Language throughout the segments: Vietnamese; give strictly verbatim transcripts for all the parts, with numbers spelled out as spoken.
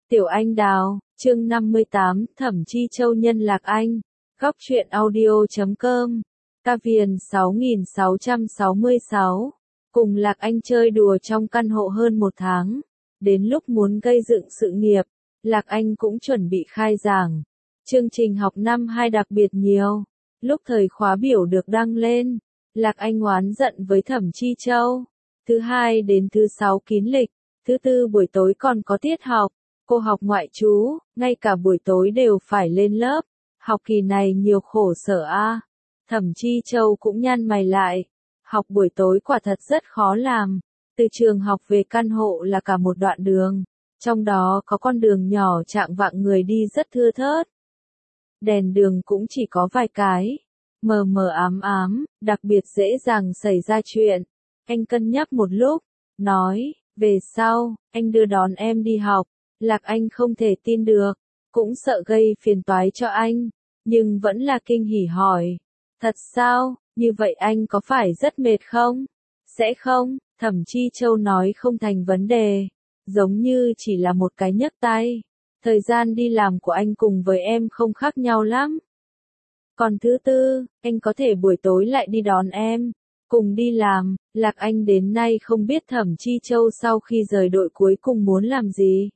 Tiểu Anh Đào, chương năm mươi tám, Thẩm Chi Châu nhân Lạc Anh. Góc truyện audio chấm com. Ca Viền sáu nghìn sáu trăm sáu mươi sáu. Cùng Lạc Anh chơi đùa trong căn hộ hơn một tháng. Đến lúc muốn gây dựng sự nghiệp, Lạc Anh cũng chuẩn bị khai giảng. Chương trình học năm hai đặc biệt nhiều. Lúc thời khóa biểu được đăng lên, Lạc Anh oán giận với Thẩm Chi Châu. Thứ hai đến thứ sáu kín lịch, thứ tư buổi tối còn có tiết học. Cô học ngoại trú, ngay cả buổi tối đều phải lên lớp. Học kỳ này nhiều khổ sở a. À. Thẩm Chi Châu cũng nhăn mày lại. Học buổi tối quả thật rất khó làm. Từ trường học về căn hộ là cả một đoạn đường. Trong đó có con đường nhỏ chạng vạng người đi rất thưa thớt. Đèn đường cũng chỉ có vài cái. Mờ mờ ám ám, đặc biệt dễ dàng xảy ra chuyện. Anh cân nhắc một lúc, nói, về sau, anh đưa đón em đi học. Lạc Anh không thể tin được, cũng sợ gây phiền toái cho anh, nhưng vẫn là kinh hỉ hỏi. Thật sao, như vậy anh có phải rất mệt không? Sẽ không, Thẩm Chi Châu nói không thành vấn đề, giống như chỉ là một cái nhấc tay. Thời gian đi làm của anh cùng với em không khác nhau lắm. Còn thứ tư, anh có thể buổi tối lại đi đón em, cùng đi làm. Lạc Anh đến nay không biết Thẩm Chi Châu sau khi rời đội cuối cùng muốn làm gì.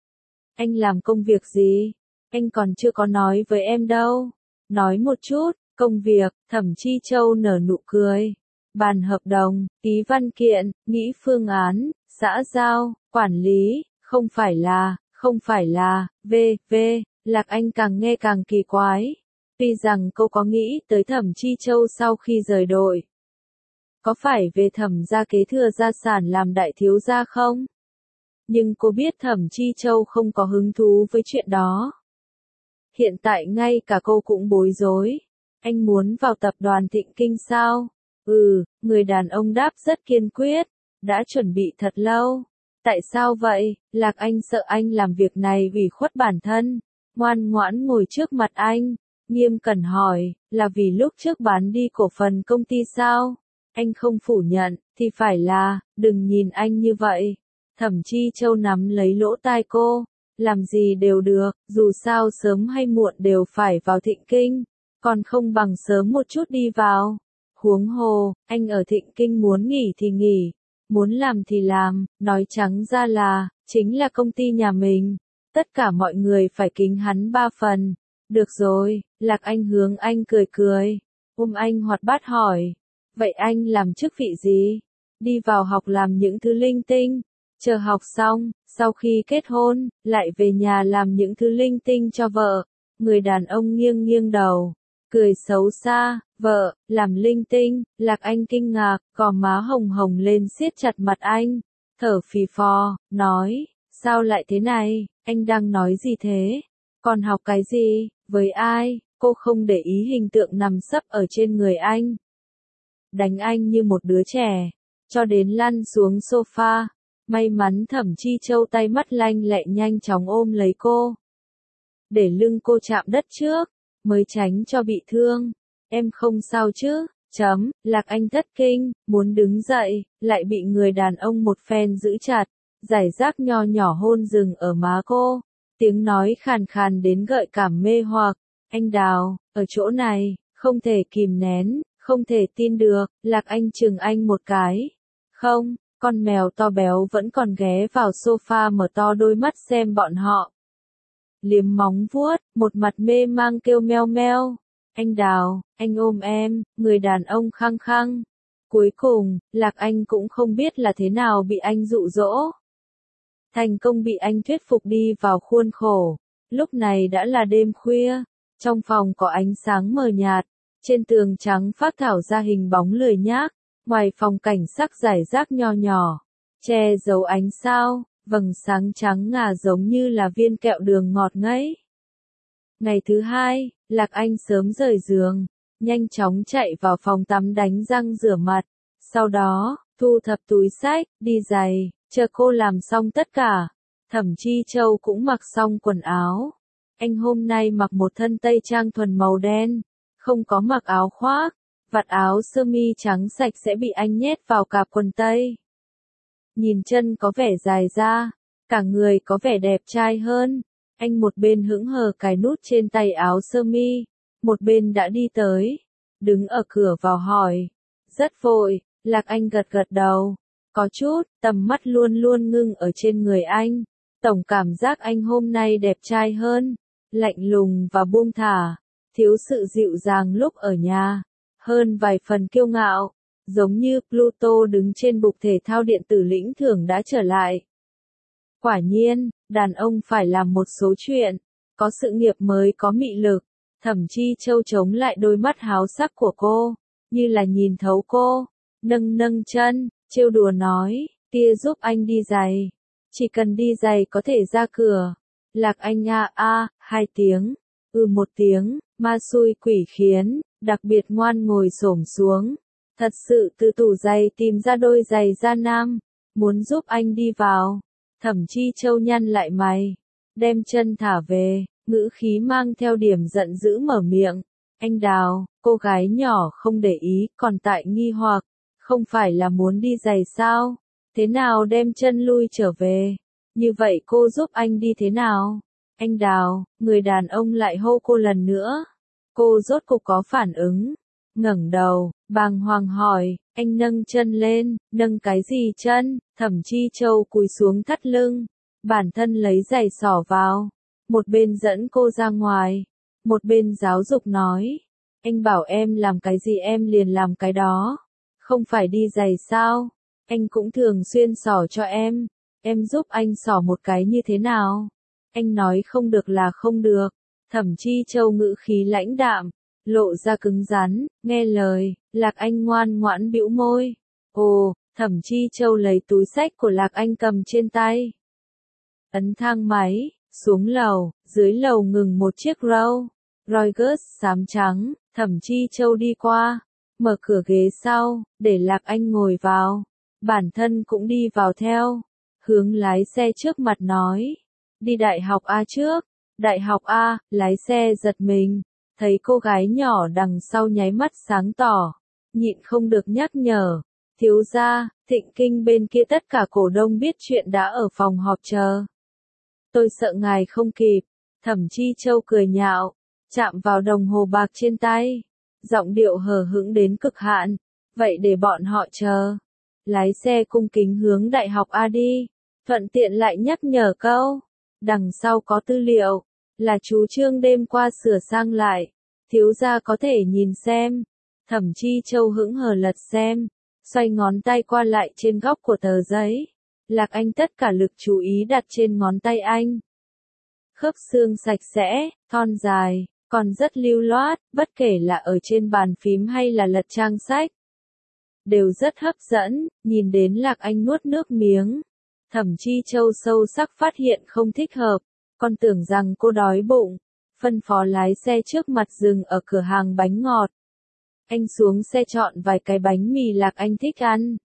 Anh làm công việc gì? Anh còn chưa có nói với em đâu. Nói một chút, công việc, Thẩm Chi Châu nở nụ cười. Bàn hợp đồng, ký văn kiện, nghĩ phương án, xã giao, quản lý, không phải là, không phải là, v, v, Lạc Anh càng nghe càng kỳ quái. Tuy rằng cô có nghĩ tới Thẩm Chi Châu sau khi rời đội. Có phải về Thẩm gia kế thừa gia sản làm đại thiếu gia không? Nhưng cô biết Thẩm Chi Châu không có hứng thú với chuyện đó. Hiện tại ngay cả cô cũng bối rối. Anh muốn vào tập đoàn Thịnh Kinh sao? Ừ, người đàn ông đáp rất kiên quyết. Đã chuẩn bị thật lâu. Tại sao vậy? Lạc Anh sợ anh làm việc này ủy khuất bản thân. Ngoan ngoãn ngồi trước mặt anh. Nghiêm cẩn hỏi, là vì lúc trước bán đi cổ phần công ty sao? Anh không phủ nhận, thì phải là, đừng nhìn anh như vậy. Thẩm Chi Châu nắm lấy lỗ tai cô, làm gì đều được, dù sao sớm hay muộn đều phải vào Thịnh Kinh, còn không bằng sớm một chút đi vào. Huống hồ, anh ở Thịnh Kinh muốn nghỉ thì nghỉ, muốn làm thì làm, nói trắng ra là, chính là công ty nhà mình, tất cả mọi người phải kính hắn ba phần. Được rồi, Lạc Anh hướng anh cười cười, ôm anh hoạt bát hỏi, vậy anh làm chức vị gì? Đi vào học làm những thứ linh tinh. Chờ học xong, sau khi kết hôn, lại về nhà làm những thứ linh tinh cho vợ. Người đàn ông nghiêng nghiêng đầu, cười xấu xa, vợ, làm linh tinh. Lạc Anh kinh ngạc, gò má hồng hồng lên siết chặt mặt anh, thở phì phò, nói, sao lại thế này, anh đang nói gì thế? Còn học cái gì, với ai? Cô không để ý hình tượng nằm sấp ở trên người anh. Đánh anh như một đứa trẻ, cho đến lăn xuống sofa. May mắn Thẩm Chi Châu tay mắt lanh lẹ nhanh chóng ôm lấy cô. Để lưng cô chạm đất trước, mới tránh cho bị thương. Em không sao chứ? Chấm, Lạc Anh thất kinh, muốn đứng dậy, lại bị người đàn ông một phen giữ chặt. Giải rác nho nhỏ hôn rừng ở má cô. Tiếng nói khàn khàn đến gợi cảm mê hoặc. Anh Đào, ở chỗ này, không thể kìm nén, không thể tin được. Lạc Anh chừng anh một cái. Không. Con mèo to béo vẫn còn ghé vào sofa mở to đôi mắt xem bọn họ. Liếm móng vuốt, một mặt mê mang kêu meo meo. Anh Đào, anh ôm em, người đàn ông khăng khăng. Cuối cùng, Lạc Anh cũng không biết là thế nào bị anh dụ dỗ. Thành công bị anh thuyết phục đi vào khuôn khổ. Lúc này đã là đêm khuya, trong phòng có ánh sáng mờ nhạt, trên tường trắng phác thảo ra hình bóng lười nhác. Ngoài phòng cảnh sắc rải rác nho nhỏ, che giấu ánh sao, vầng sáng trắng ngà giống như là viên kẹo đường ngọt ngấy. Ngày thứ hai, Lạc Anh sớm rời giường, nhanh chóng chạy vào phòng tắm đánh răng rửa mặt, sau đó, thu thập túi xách, đi giày, chờ cô làm xong tất cả. Thẩm Chi Châu cũng mặc xong quần áo. Anh hôm nay mặc một thân tây trang thuần màu đen, không có mặc áo khoác. Vạt áo sơ mi trắng sạch sẽ bị anh nhét vào cạp quần tây. Nhìn chân có vẻ dài ra, cả người có vẻ đẹp trai hơn. Anh một bên hững hờ cài nút trên tay áo sơ mi, một bên đã đi tới, đứng ở cửa vào hỏi. Rất vội, Lạc Anh gật gật đầu. Có chút, tầm mắt luôn luôn ngưng ở trên người anh. Tổng cảm giác anh hôm nay đẹp trai hơn, lạnh lùng và buông thả, thiếu sự dịu dàng lúc ở nhà, hơn vài phần kiêu ngạo, giống như Pluto đứng trên bục thể thao điện tử lĩnh thưởng đã trở lại. Quả nhiên, đàn ông phải làm một số chuyện, có sự nghiệp mới có mị lực. Thẩm Chi Châu chống lại đôi mắt háo sắc của cô, như là nhìn thấu cô, nâng nâng chân, trêu đùa nói, tia giúp anh đi giày. Chỉ cần đi giày có thể ra cửa. Lạc Anh a a, hai tiếng, ừ một tiếng, ma xui quỷ khiến, đặc biệt ngoan ngồi xổm xuống. Thật sự từ tủ giày tìm ra đôi giày da nam, muốn giúp anh đi vào. Thẩm Chi Châu nhăn lại mày, đem chân thả về, ngữ khí mang theo điểm giận dữ mở miệng. Anh Đào, cô gái nhỏ không để ý, còn tại nghi hoặc, không phải là muốn đi giày sao? Thế nào đem chân lui trở về? Như vậy cô giúp anh đi thế nào? Anh Đào, người đàn ông lại hô cô lần nữa. Cô rốt cục có phản ứng, ngẩng đầu, bàng hoàng hỏi, anh nâng chân lên, nâng cái gì chân? Thẩm Chi Châu cúi xuống thắt lưng, bản thân lấy giày xỏ vào, một bên dẫn cô ra ngoài, một bên giáo dục nói, anh bảo em làm cái gì em liền làm cái đó, không phải đi giày sao? Anh cũng thường xuyên xỏ cho em, em giúp anh xỏ một cái như thế nào? Anh nói không được là không được. Thẩm Chi Châu ngữ khí lãnh đạm, lộ ra cứng rắn, nghe lời, Lạc Anh ngoan ngoãn bĩu môi. Ồ, Thẩm Chi Châu lấy túi xách của Lạc Anh cầm trên tay. Ấn thang máy, xuống lầu, dưới lầu ngừng một chiếc Rolls Royce xám trắng, Thẩm Chi Châu đi qua, mở cửa ghế sau, để Lạc Anh ngồi vào, bản thân cũng đi vào theo, hướng lái xe trước mặt nói, đi đại học A trước. Đại học A, lái xe giật mình, thấy cô gái nhỏ đằng sau nháy mắt sáng tỏ, nhịn không được nhắc nhở, thiếu gia, Thịnh Kinh bên kia tất cả cổ đông biết chuyện đã ở phòng họp chờ. Tôi sợ ngài không kịp. Thẩm Chi Châu cười nhạo, chạm vào đồng hồ bạc trên tay, giọng điệu hờ hững đến cực hạn, vậy để bọn họ chờ. Lái xe cung kính hướng đại học A đi, thuận tiện lại nhắc nhở câu, đằng sau có tư liệu, là chú Trương đêm qua sửa sang lại, thiếu gia có thể nhìn xem. Thẩm Chi Châu hững hờ lật xem, xoay ngón tay qua lại trên góc của tờ giấy. Lạc Anh tất cả lực chú ý đặt trên ngón tay anh. Khớp xương sạch sẽ, thon dài, còn rất lưu loát, bất kể là ở trên bàn phím hay là lật trang sách. Đều rất hấp dẫn, nhìn đến Lạc Anh nuốt nước miếng. Thẩm Chi Châu sâu sắc phát hiện không thích hợp, còn tưởng rằng cô đói bụng, phân phó lái xe trước mặt dừng ở cửa hàng bánh ngọt. Anh xuống xe chọn vài cái bánh mì Lạc Anh thích ăn.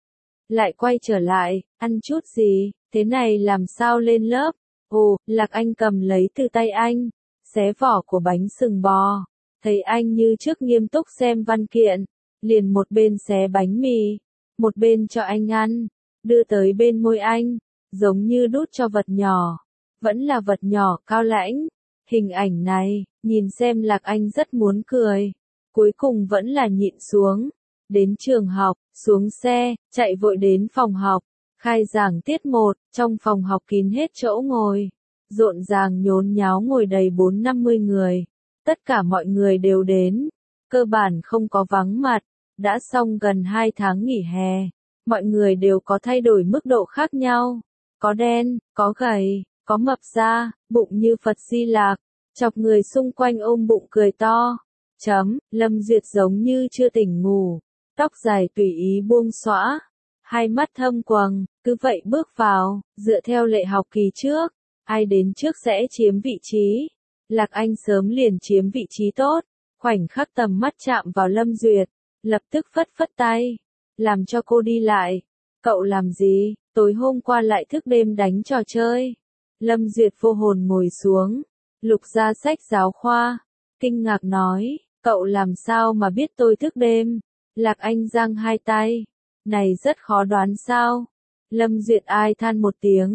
Lại quay trở lại, ăn chút gì, thế này làm sao lên lớp? Ồ, Lạc Anh cầm lấy từ tay anh, xé vỏ của bánh sừng bò, thấy anh như trước nghiêm túc xem văn kiện, liền một bên xé bánh mì, một bên cho anh ăn, đưa tới bên môi anh, giống như đút cho vật nhỏ, vẫn là vật nhỏ cao lãnh. Hình ảnh này, nhìn xem Lạc Anh rất muốn cười, cuối cùng vẫn là nhịn xuống. Đến trường học, xuống xe, chạy vội đến phòng học, khai giảng tiết một, trong phòng học kín hết chỗ ngồi, rộn ràng nhốn nháo ngồi đầy bốn năm mươi người, tất cả mọi người đều đến, cơ bản không có vắng mặt, đã xong gần hai tháng nghỉ hè, mọi người đều có thay đổi mức độ khác nhau, có đen, có gầy, có mập ra, bụng như Phật Di Lạc, chọc người xung quanh ôm bụng cười to. Chấm, Lâm Duyệt giống như chưa tỉnh ngủ, tóc dài tùy ý buông xõa, hai mắt thâm quầng, cứ vậy bước vào, dựa theo lệ học kỳ trước, ai đến trước sẽ chiếm vị trí. Lạc Anh sớm liền chiếm vị trí tốt, khoảnh khắc tầm mắt chạm vào Lâm Duyệt, lập tức phất phất tay, làm cho cô đi lại. Cậu làm gì, tối hôm qua lại thức đêm đánh trò chơi. Lâm Duyệt vô hồn ngồi xuống, lục ra sách giáo khoa, kinh ngạc nói, cậu làm sao mà biết tôi thức đêm? Lạc Anh giang hai tay, này rất khó đoán sao? Lâm Duyệt ai than một tiếng,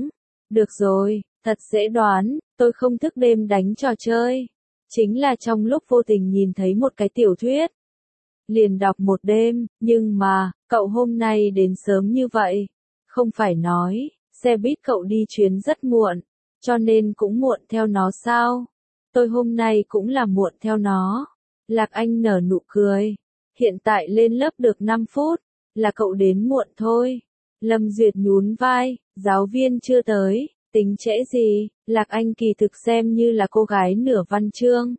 Được rồi, thật dễ đoán, tôi không thức đêm đánh trò chơi. Chính là trong lúc vô tình nhìn thấy một cái tiểu thuyết. Liền đọc một đêm, nhưng mà, cậu hôm nay đến sớm như vậy. Không phải nói, xe buýt cậu đi chuyến rất muộn, cho nên cũng muộn theo nó sao? Tôi hôm nay cũng là muộn theo nó. Lạc Anh nở nụ cười. Hiện tại lên lớp được năm phút, là cậu đến muộn thôi. Lâm Duyệt nhún vai, giáo viên chưa tới, tính trễ gì, Lạc Anh kỳ thực xem như là cô gái nửa văn chương.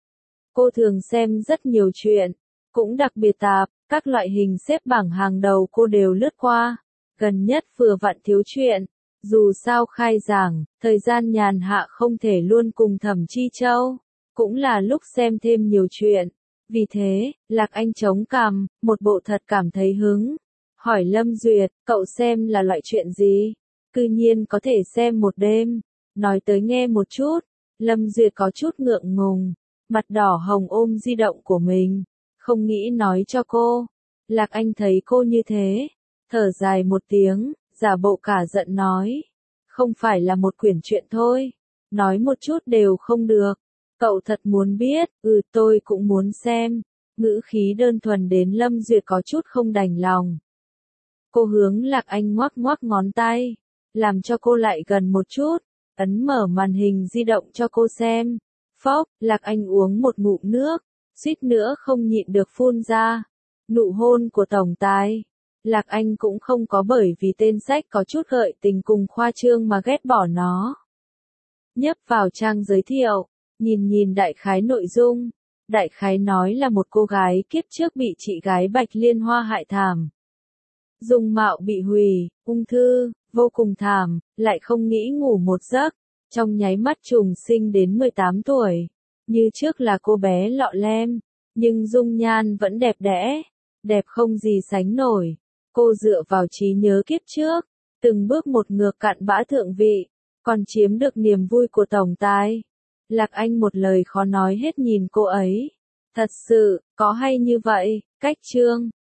Cô thường xem rất nhiều chuyện, cũng đặc biệt tạp, các loại hình xếp bảng hàng đầu cô đều lướt qua. Gần nhất vừa vặn thiếu chuyện, dù sao khai giảng, thời gian nhàn hạ không thể luôn cùng Thẩm Chi Châu, cũng là lúc xem thêm nhiều chuyện. Vì thế, Lạc Anh chống cằm, một bộ thật cảm thấy hứng. Hỏi Lâm Duyệt, cậu xem là loại chuyện gì? Cư nhiên có thể xem một đêm. Nói tới nghe một chút. Lâm Duyệt có chút ngượng ngùng, mặt đỏ hồng ôm di động của mình, không nghĩ nói cho cô. Lạc Anh thấy cô như thế, thở dài một tiếng, giả bộ cả giận nói. Không phải là một quyển truyện thôi. Nói một chút đều không được. Cậu thật muốn biết, ừ tôi cũng muốn xem. Ngữ khí đơn thuần đến Lâm Duyệt có chút không đành lòng. Cô hướng Lạc Anh ngoắc ngoắc ngón tay, làm cho cô lại gần một chút, ấn mở màn hình di động cho cô xem. Phốc, Lạc Anh uống một ngụm nước, suýt nữa không nhịn được phun ra. Nụ hôn của tổng tài. Lạc Anh cũng không có bởi vì tên sách có chút gợi tình cùng khoa trương mà ghét bỏ nó. Nhấp vào trang giới thiệu, nhìn nhìn đại khái nội dung. Đại khái nói là một cô gái kiếp trước bị chị gái Bạch Liên Hoa hại thảm. Dung mạo bị hủy, ung thư, vô cùng thảm, lại không nghĩ ngủ một giấc, trong nháy mắt trùng sinh đến mười tám tuổi. Như trước là cô bé lọ lem, nhưng dung nhan vẫn đẹp đẽ, đẹp không gì sánh nổi. Cô dựa vào trí nhớ kiếp trước, từng bước một ngược cặn bã thượng vị, còn chiếm được niềm vui của tổng tài. Lạc Anh một lời khó nói hết nhìn cô ấy. Thật sự, có hay như vậy, cách chương.